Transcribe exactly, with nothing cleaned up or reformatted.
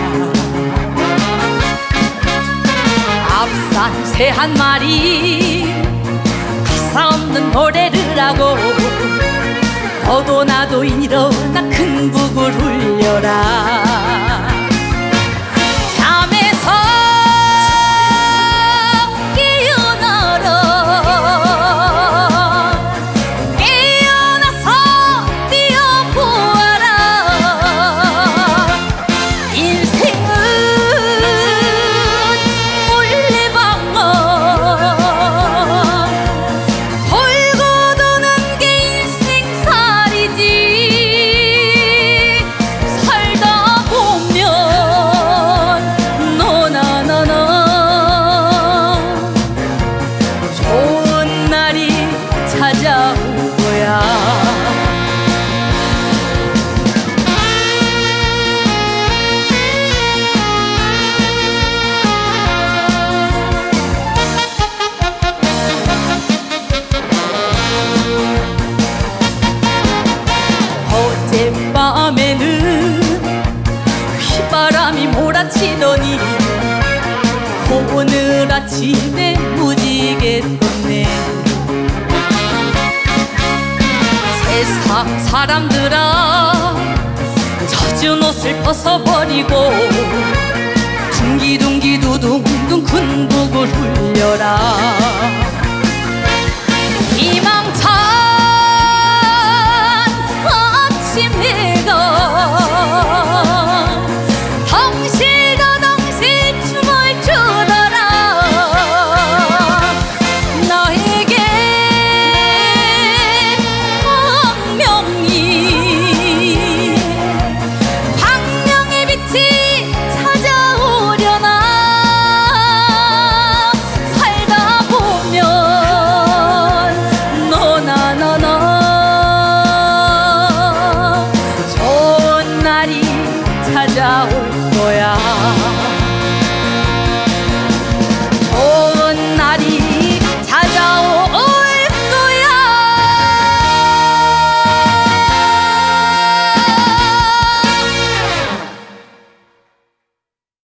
앞산 새 한 마리 가사 없는 노래를 하고 너도 나도 일어나 큰 북을 울려라. 잠에서 깨어나라. 깨어나서 뛰어보아라. 인생은 물레방아. 돌고 도는 게 인생살이지. 살다 보면 너나나나 좋은 날이 찾아올 거야. 어젯밤에는 휘바람이 몰아치더니 오늘 아침에 무지개 떴네. 세상 사람들아 젖은 옷을 벗어버리고 둥기둥기 두둥둥 큰 북을 울려라.